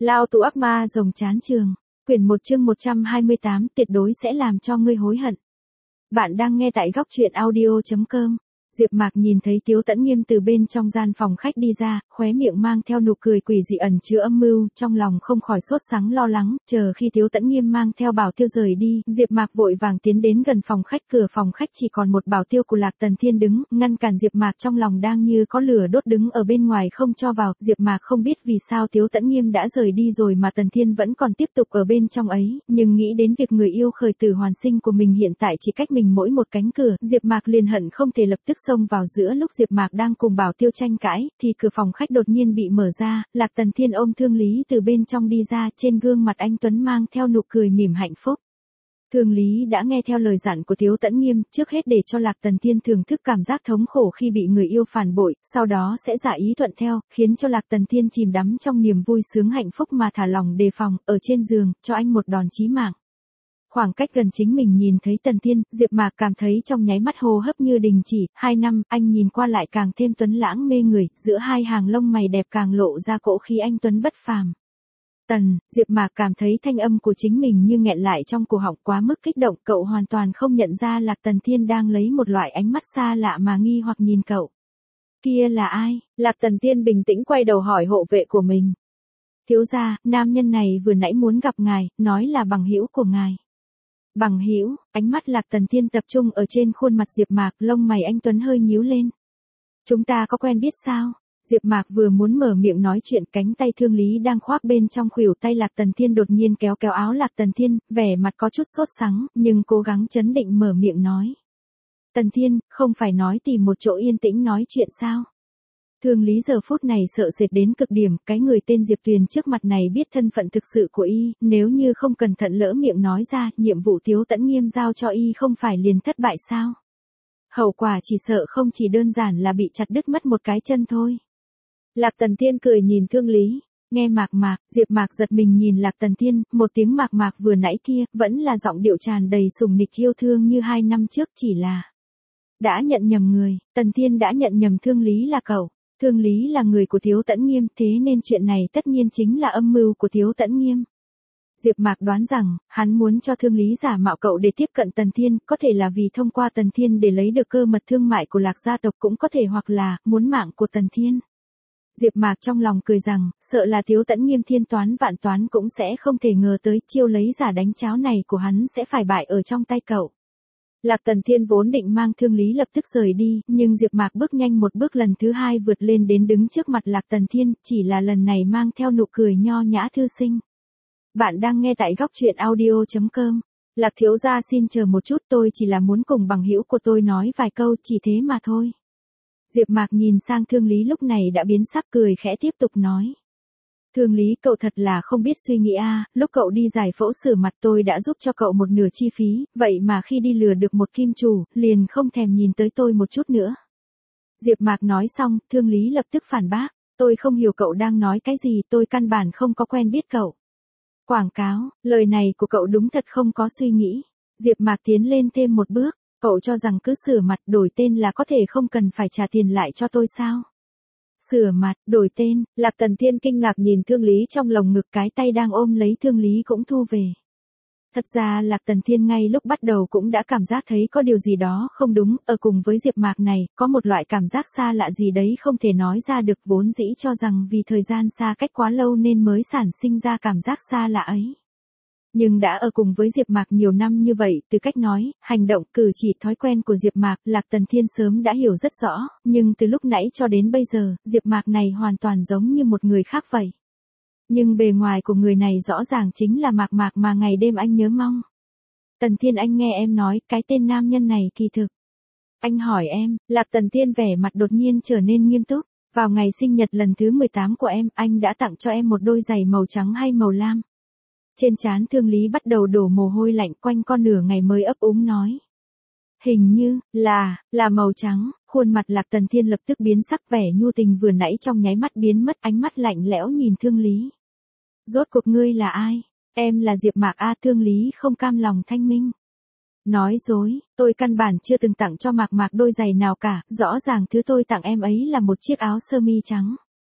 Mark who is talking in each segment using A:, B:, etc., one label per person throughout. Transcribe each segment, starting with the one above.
A: Lao tù ác ma rồng chán trường. Quyển 1 chương 128 tuyệt đối sẽ làm cho ngươi hối hận. Bạn đang nghe tại góc truyện audio.com. Diệp Mạc nhìn thấy Tiếu Tẫn Nghiêm từ bên trong gian phòng khách đi ra, khóe miệng mang theo nụ cười quỷ dị ẩn chứa âm mưu, trong lòng không khỏi sốt sắng lo lắng, chờ khi Tiếu Tẫn Nghiêm mang theo Bảo Tiêu rời đi, Diệp Mạc vội vàng tiến đến gần phòng khách, cửa phòng khách chỉ còn một Bảo Tiêu của Lạc Tần Thiên đứng, ngăn cản Diệp Mạc trong lòng đang như có lửa đốt đứng ở bên ngoài không cho vào, Diệp Mạc không biết vì sao Tiếu Tẫn Nghiêm đã rời đi rồi mà Tần Thiên vẫn còn tiếp tục ở bên trong ấy, nhưng nghĩ đến việc người yêu khởi tử hoàn sinh của mình hiện tại chỉ cách mình mỗi một cánh cửa, Diệp Mạc liền hận không thể lập tức xông vào giữa. Lúc Diệp Mạc đang cùng Bảo Tiêu tranh cãi, thì cửa phòng khách đột nhiên bị mở ra, Lạc Tần Thiên ôm Thương Lý từ bên trong đi ra, trên gương mặt anh tuấn mang theo nụ cười mỉm hạnh phúc. Thương Lý đã nghe theo lời dặn của Tiếu Tẫn Nghiêm, trước hết để cho Lạc Tần Thiên thưởng thức cảm giác thống khổ khi bị người yêu phản bội, sau đó sẽ giả ý thuận theo, khiến cho Lạc Tần Thiên chìm đắm trong niềm vui sướng hạnh phúc mà thả lòng đề phòng, ở trên giường, cho anh một đòn chí mạng. Khoảng cách gần chính mình nhìn thấy Tần Thiên, Diệp Mạc cảm thấy trong nháy mắt hô hấp như đình chỉ, 2 năm, anh nhìn qua lại càng thêm tuấn lãng mê người, giữa hai hàng lông mày đẹp càng lộ ra cỗ khí anh tuấn bất phàm. Diệp Mạc cảm thấy thanh âm của chính mình như nghẹn lại trong cổ họng quá mức kích động, cậu hoàn toàn không nhận ra Lạc Tần Thiên đang lấy một loại ánh mắt xa lạ mà nghi hoặc nhìn cậu. Kia là ai? Lạc Tần Thiên bình tĩnh quay đầu hỏi hộ vệ của mình. Thiếu gia, nam nhân này vừa nãy muốn gặp ngài, nói là bằng hữu của ngài. Bằng hữu, ánh mắt Lạc Tần Thiên tập trung ở trên khuôn mặt Diệp Mạc, lông mày anh tuấn hơi nhíu lên. Chúng ta có quen biết sao? Diệp Mạc vừa muốn mở miệng nói chuyện, cánh tay Thương Lý đang khoác bên trong khuỷu tay Lạc Tần Thiên đột nhiên kéo kéo áo Lạc Tần Thiên, vẻ mặt có chút sốt sắng, nhưng cố gắng trấn định mở miệng nói. Tần Thiên, không phải nói tìm một chỗ yên tĩnh nói chuyện sao? Thương Lý giờ phút này sợ sệt đến cực điểm, cái người tên Diệp Tuyền trước mặt này biết thân phận thực sự của y, nếu như không cẩn thận lỡ miệng nói ra, nhiệm vụ Tiếu Tẫn Nghiêm giao cho y không phải liền thất bại sao? Hậu quả chỉ sợ không chỉ đơn giản là bị chặt đứt mất một cái chân thôi. Lạc Tần Thiên cười nhìn Thương Lý, nghe Mạc, Diệp Mạc giật mình nhìn Lạc Tần Thiên, một tiếng Mạc vừa nãy kia, vẫn là giọng điệu tràn đầy sùng nịch yêu thương như 2 năm trước, chỉ là đã nhận nhầm người, Tần Thiên đã nhận nhầm Thương Lý là cậu. Thương Lý là người của Tiếu Tẫn Nghiêm, thế nên chuyện này tất nhiên chính là âm mưu của Tiếu Tẫn Nghiêm. Diệp Mạc đoán rằng, hắn muốn cho Thương Lý giả mạo cậu để tiếp cận Tần Thiên, có thể là vì thông qua Tần Thiên để lấy được cơ mật thương mại của Lạc gia tộc, cũng có thể hoặc là muốn mạng của Tần Thiên. Diệp Mạc trong lòng cười rằng, sợ là Tiếu Tẫn Nghiêm thiên toán vạn toán cũng sẽ không thể ngờ tới chiêu lấy giả đánh cháo này của hắn sẽ phải bại ở trong tay cậu. Lạc Tần Thiên vốn định mang Thương Lý lập tức rời đi, nhưng Diệp Mạc bước nhanh một bước lần thứ 2 vượt lên đến đứng trước mặt Lạc Tần Thiên, chỉ là lần này mang theo nụ cười nho nhã thư sinh. Bạn đang nghe tại góc truyện audio.com. Lạc thiếu gia xin chờ một chút, tôi chỉ là muốn cùng bằng hữu của tôi nói vài câu, chỉ thế mà thôi. Diệp Mạc nhìn sang Thương Lý lúc này đã biến sắc, cười khẽ tiếp tục nói. Thương Lý, cậu thật là không biết suy nghĩ a, lúc cậu đi giải phẫu sửa mặt tôi đã giúp cho cậu một nửa chi phí, vậy mà khi đi lừa được một kim chủ, liền không thèm nhìn tới tôi một chút nữa. Diệp Mạc nói xong, Thương Lý lập tức phản bác, tôi không hiểu cậu đang nói cái gì, tôi căn bản không có quen biết cậu. Quảng cáo, lời này của cậu đúng thật không có suy nghĩ. Diệp Mạc tiến lên thêm một bước, cậu cho rằng cứ sửa mặt đổi tên là có thể không cần phải trả tiền lại cho tôi sao? Sửa mặt, đổi tên, Lạc Tần Thiên kinh ngạc nhìn Thương Lý trong lồng ngực, cái tay đang ôm lấy Thương Lý cũng thu về. Thật ra Lạc Tần Thiên ngay lúc bắt đầu cũng đã cảm giác thấy có điều gì đó không đúng, ở cùng với Diệp Mạc này, có một loại cảm giác xa lạ gì đấy không thể nói ra được, vốn dĩ cho rằng vì thời gian xa cách quá lâu nên mới sản sinh ra cảm giác xa lạ ấy. Nhưng đã ở cùng với Diệp Mạc nhiều năm như vậy, từ cách nói, hành động, cử chỉ, thói quen của Diệp Mạc, Lạc Tần Thiên sớm đã hiểu rất rõ, nhưng từ lúc nãy cho đến bây giờ, Diệp Mạc này hoàn toàn giống như một người khác vậy. Nhưng bề ngoài của người này rõ ràng chính là Mạc mà ngày đêm anh nhớ mong. Tần Thiên, anh nghe em nói, cái tên nam nhân này kỳ thực. Anh hỏi em, Lạc Tần Thiên vẻ mặt đột nhiên trở nên nghiêm túc, vào ngày sinh nhật lần thứ 18 của em, anh đã tặng cho em một đôi giày màu trắng hay màu lam? Trên trán Thương Lý bắt đầu đổ mồ hôi lạnh, quanh con nửa ngày mới ấp úng nói. Hình như, là màu trắng, khuôn mặt Lạc Tần Thiên lập tức biến sắc, vẻ nhu tình vừa nãy trong nháy mắt biến mất, ánh mắt lạnh lẽo nhìn Thương Lý. Rốt cuộc ngươi là ai? Em là Diệp Mạc a. Thương Lý không cam lòng thanh minh. Nói dối, tôi căn bản chưa từng tặng cho Mạc đôi giày nào cả, rõ ràng thứ tôi tặng em ấy là một chiếc áo sơ mi trắng.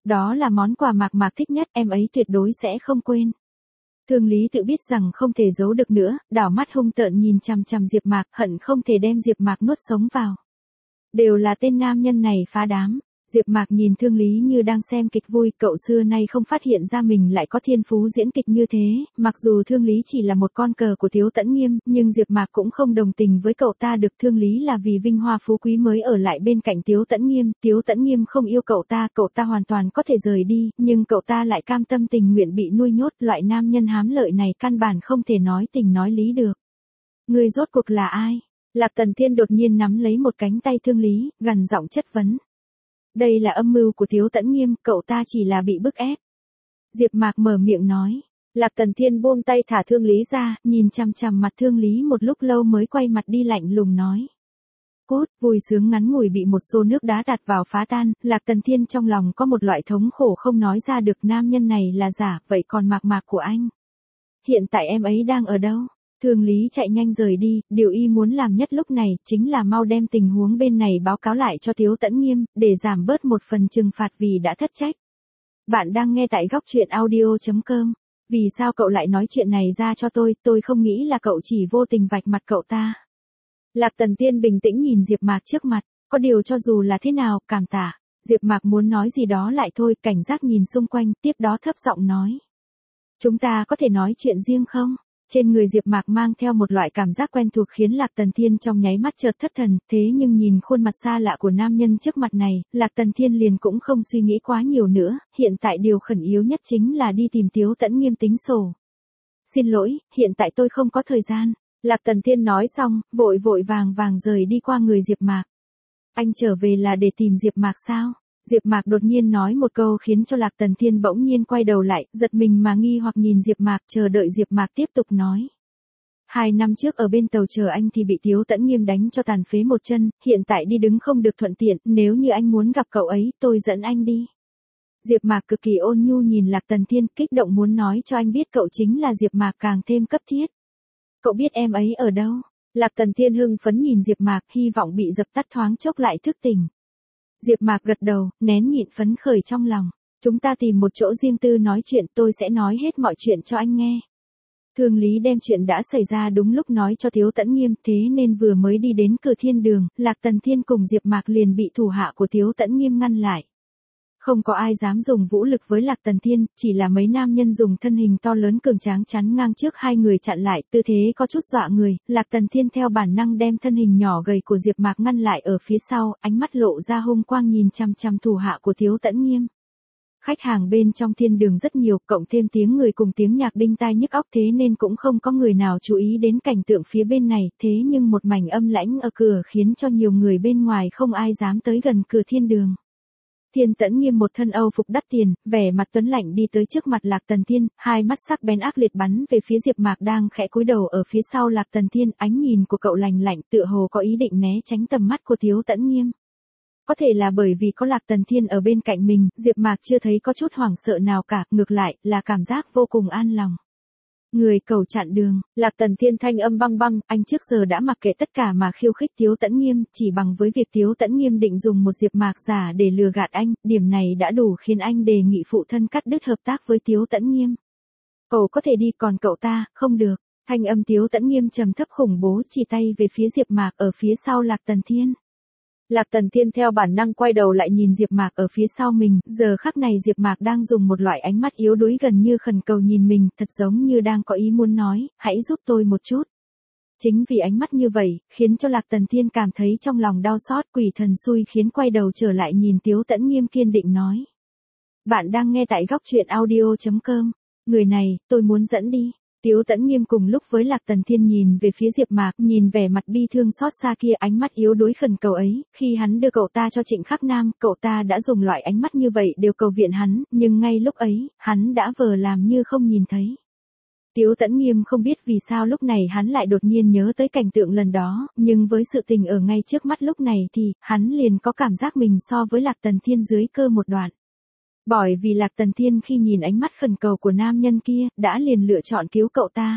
A: Đó là món quà Mạc Mạc thích nhất, em ấy tuyệt đối sẽ không quên. Thương Lý tự biết rằng không thể giấu được nữa, đảo mắt hung tợn nhìn chằm chằm Diệp Mạc, hận không thể đem Diệp Mạc nuốt sống vào. Đều là tên nam nhân này phá đám. Diệp Mạc nhìn Thương Lý như đang xem kịch vui, cậu xưa nay không phát hiện ra mình lại có thiên phú diễn kịch như thế, mặc dù Thương Lý chỉ là một con cờ của Tiếu Tẫn Nghiêm, nhưng Diệp Mạc cũng không đồng tình với cậu ta được. Thương Lý là vì vinh hoa phú quý mới ở lại bên cạnh Tiếu Tẫn Nghiêm, Tiếu Tẫn Nghiêm không yêu cậu ta hoàn toàn có thể rời đi, nhưng cậu ta lại cam tâm tình nguyện bị nuôi nhốt, loại nam nhân hám lợi này căn bản không thể nói tình nói lý được. Ngươi rốt cuộc là ai? Lạc Tần Thiên đột nhiên nắm lấy một cánh tay Thương Lý, gằn giọng chất vấn. Đây là âm mưu của Tiếu Tẫn Nghiêm, cậu ta chỉ là bị bức ép. Diệp Mạc mở miệng nói. Lạc Tần Thiên buông tay thả Thương Lý ra, nhìn chằm chằm mặt Thương Lý một lúc lâu mới quay mặt đi lạnh lùng nói. Cút, vui sướng ngắn ngủi bị một xô nước đá tạt vào phá tan, Lạc Tần Thiên trong lòng có một loại thống khổ không nói ra được, nam nhân này là giả, vậy còn Mạc Mạc của anh? Hiện tại em ấy đang ở đâu? Thương Lý chạy nhanh rời đi, điều y muốn làm nhất lúc này chính là mau đem tình huống bên này báo cáo lại cho Tiếu Tẫn Nghiêm, để giảm bớt một phần trừng phạt vì đã thất trách. Bạn đang nghe tại góc truyện audio.com. Vì sao cậu lại nói chuyện này ra cho tôi không nghĩ là cậu chỉ vô tình vạch mặt cậu ta. Lạc Tần Tiên bình tĩnh nhìn Diệp Mạc trước mặt, có điều cho dù là thế nào, cảm tạ. Diệp Mạc muốn nói gì đó lại thôi, cảnh giác nhìn xung quanh, tiếp đó thấp giọng nói. Chúng ta có thể nói chuyện riêng không? Trên người Diệp Mạc mang theo một loại cảm giác quen thuộc khiến Lạc Tần Thiên trong nháy mắt chợt thất thần, thế nhưng nhìn khuôn mặt xa lạ của nam nhân trước mặt này, Lạc Tần Thiên liền cũng không suy nghĩ quá nhiều nữa, hiện tại điều khẩn yếu nhất chính là đi tìm Tiếu Tẫn Nghiêm tính sổ. Xin lỗi, hiện tại tôi không có thời gian. Lạc Tần Thiên nói xong, vội vàng rời đi qua người Diệp Mạc. Anh trở về là để tìm Diệp Mạc sao? Diệp Mạc đột nhiên nói một câu khiến cho Lạc Tần Thiên bỗng nhiên quay đầu lại, giật mình mà nghi hoặc nhìn Diệp Mạc, chờ đợi Diệp Mạc tiếp tục nói. 2 năm trước ở bên tàu chờ anh thì bị Tiếu Tẫn Nghiêm đánh cho tàn phế một chân, hiện tại đi đứng không được thuận tiện, nếu như anh muốn gặp cậu ấy, tôi dẫn anh đi. Diệp Mạc cực kỳ ôn nhu nhìn Lạc Tần Thiên, kích động muốn nói cho anh biết cậu chính là Diệp Mạc càng thêm cấp thiết. Cậu biết em ấy ở đâu? Lạc Tần Thiên hưng phấn nhìn Diệp Mạc, hy vọng bị dập tắt thoáng chốc lại thức tỉnh. Diệp Mạc gật đầu, nén nhịn phấn khởi trong lòng. Chúng ta tìm một chỗ riêng tư nói chuyện, tôi sẽ nói hết mọi chuyện cho anh nghe. Thương Lý đem chuyện đã xảy ra đúng lúc nói cho Tiếu Tẫn Nghiêm, thế nên vừa mới đi đến cửa thiên đường, Lạc Tần Thiên cùng Diệp Mạc liền bị thủ hạ của Tiếu Tẫn Nghiêm ngăn lại. Không có ai dám dùng vũ lực với Lạc Tần Thiên, chỉ là mấy nam nhân dùng thân hình to lớn cường tráng chắn ngang trước hai người chặn lại, tư thế có chút dọa người, Lạc Tần Thiên theo bản năng đem thân hình nhỏ gầy của Diệp Mạc ngăn lại ở phía sau, ánh mắt lộ ra hung quang nhìn chằm chằm thủ hạ của Tiếu Tẫn Nghiêm. Khách hàng bên trong thiên đường rất nhiều, cộng thêm tiếng người cùng tiếng nhạc đinh tai nhức óc, thế nên cũng không có người nào chú ý đến cảnh tượng phía bên này, thế nhưng một mảnh âm lãnh ở cửa khiến cho nhiều người bên ngoài không ai dám tới gần cửa thiên đường. Thiên Tẫn Nghiêm một thân Âu phục đắt tiền, vẻ mặt tuấn lạnh đi tới trước mặt Lạc Tần Thiên, hai mắt sắc bén ác liệt bắn về phía Diệp Mạc đang khẽ cúi đầu ở phía sau Lạc Tần Thiên, ánh nhìn của cậu lạnh lạnh, tựa hồ có ý định né tránh tầm mắt của Tiếu Tẫn Nghiêm. Có thể là bởi vì có Lạc Tần Thiên ở bên cạnh mình, Diệp Mạc chưa thấy có chút hoảng sợ nào cả, ngược lại là cảm giác vô cùng an lòng. Người cầu chặn đường, Lạc Tần Thiên thanh âm băng băng, anh trước giờ đã mặc kệ tất cả mà khiêu khích Tiếu Tẫn Nghiêm, chỉ bằng với việc Tiếu Tẫn Nghiêm định dùng một Diệp Mạc giả để lừa gạt anh, điểm này đã đủ khiến anh đề nghị phụ thân cắt đứt hợp tác với Tiếu Tẫn Nghiêm. Cậu có thể đi, còn cậu ta, không được. Thanh âm Tiếu Tẫn Nghiêm trầm thấp khủng bố, chỉ tay về phía Diệp Mạc ở phía sau Lạc Tần Thiên. Lạc Tần Thiên theo bản năng quay đầu lại nhìn Diệp Mạc ở phía sau mình, giờ khắc này Diệp Mạc đang dùng một loại ánh mắt yếu đuối gần như khẩn cầu nhìn mình, thật giống như đang có ý muốn nói, hãy giúp tôi một chút. Chính vì ánh mắt như vậy, khiến cho Lạc Tần Thiên cảm thấy trong lòng đau xót, quỷ thần xui khiến quay đầu trở lại nhìn Tiếu Tẫn Nghiêm kiên định nói. Bạn đang nghe tại góc truyện audio.com, người này, tôi muốn dẫn đi. Tiếu Tẫn Nghiêm cùng lúc với Lạc Tần Thiên nhìn về phía Diệp Mạc, nhìn vẻ mặt bi thương xót xa kia, ánh mắt yếu đuối khẩn cầu ấy, khi hắn đưa cậu ta cho Trịnh Khắc Nam, cậu ta đã dùng loại ánh mắt như vậy đều cầu viện hắn, nhưng ngay lúc ấy, hắn đã vờ làm như không nhìn thấy. Tiếu Tẫn Nghiêm không biết vì sao lúc này hắn lại đột nhiên nhớ tới cảnh tượng lần đó, nhưng với sự tình ở ngay trước mắt lúc này thì, hắn liền có cảm giác mình so với Lạc Tần Thiên dưới cơ một đoạn. Bởi vì Lạc Tần Thiên khi nhìn ánh mắt khẩn cầu của nam nhân kia, đã liền lựa chọn cứu cậu ta.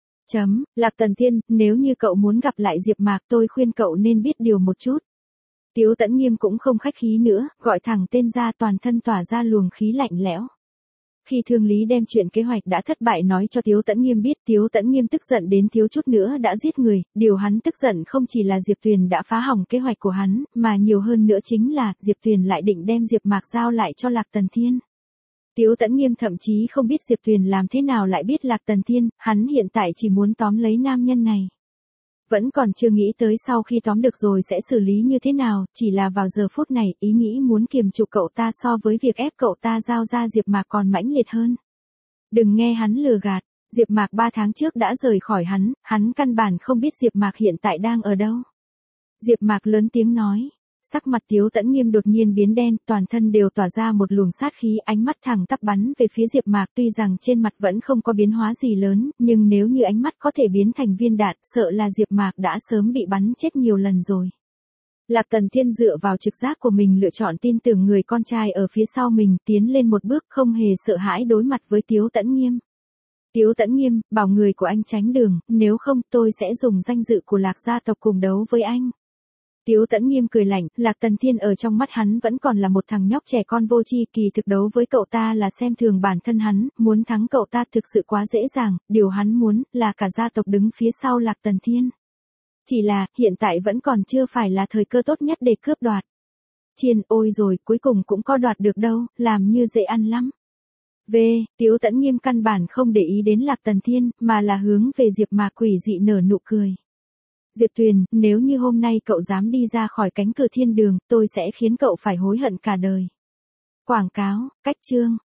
A: Lạc Tần Thiên, nếu như cậu muốn gặp lại Diệp Mạc tôi khuyên cậu nên biết điều một chút. Tiếu Tấn Nghiêm cũng không khách khí nữa, gọi thẳng tên ra, toàn thân tỏa ra luồng khí lạnh lẽo. Khi Thương Lý đem chuyện kế hoạch đã thất bại nói cho Tiếu Tấn Nghiêm biết, Tiếu Tấn Nghiêm tức giận đến thiếu chút nữa đã giết người, điều hắn tức giận không chỉ là Diệp Tuyền đã phá hỏng kế hoạch của hắn, mà nhiều hơn nữa chính là, Diệp Tuyền lại định đem Diệp Mạc giao lại cho Lạc Tần Thiên. Tiếu Tấn Nghiêm thậm chí không biết Diệp Tuyền làm thế nào lại biết Lạc Tần Thiên, hắn hiện tại chỉ muốn tóm lấy nam nhân này. Vẫn còn chưa nghĩ tới sau khi tóm được rồi sẽ xử lý như thế nào, chỉ là vào giờ phút này, ý nghĩ muốn kiềm trụ cậu ta so với việc ép cậu ta giao ra Diệp Mạc còn mãnh liệt hơn. Đừng nghe hắn lừa gạt, Diệp Mạc 3 tháng trước đã rời khỏi hắn căn bản không biết Diệp Mạc hiện tại đang ở đâu. Diệp Mạc lớn tiếng nói. Sắc mặt Tiếu Tấn Nghiêm đột nhiên biến đen, toàn thân đều tỏa ra một luồng sát khí, ánh mắt thẳng tắp bắn về phía Diệp Mạc, tuy rằng trên mặt vẫn không có biến hóa gì lớn, nhưng nếu như ánh mắt có thể biến thành viên đạn, sợ là Diệp Mạc đã sớm bị bắn chết nhiều lần rồi. Lạc Tần Thiên dựa vào trực giác của mình lựa chọn tin tưởng người con trai ở phía sau mình, tiến lên một bước không hề sợ hãi đối mặt với Tiếu Tấn Nghiêm. Tiếu Tấn Nghiêm, bảo người của anh tránh đường, nếu không tôi sẽ dùng danh dự của Lạc gia tộc cùng đấu với anh. Tiếu Tấn Nghiêm cười lạnh, Lạc Tần Thiên ở trong mắt hắn vẫn còn là một thằng nhóc trẻ con vô tri, kỳ thực đấu với cậu ta là xem thường bản thân hắn, muốn thắng cậu ta thực sự quá dễ dàng, điều hắn muốn là cả gia tộc đứng phía sau Lạc Tần Thiên. Chỉ là, hiện tại vẫn còn chưa phải là thời cơ tốt nhất để cướp đoạt. Chiên, ôi rồi, cuối cùng cũng có đoạt được đâu, làm như dễ ăn lắm. Tiếu Tấn Nghiêm căn bản không để ý đến Lạc Tần Thiên, mà là hướng về Diệp Mạc quỷ dị nở nụ cười. Diệp Tuyền, nếu như hôm nay cậu dám đi ra khỏi cánh cửa thiên đường, tôi sẽ khiến cậu phải hối hận cả đời. Quảng cáo, cách chương.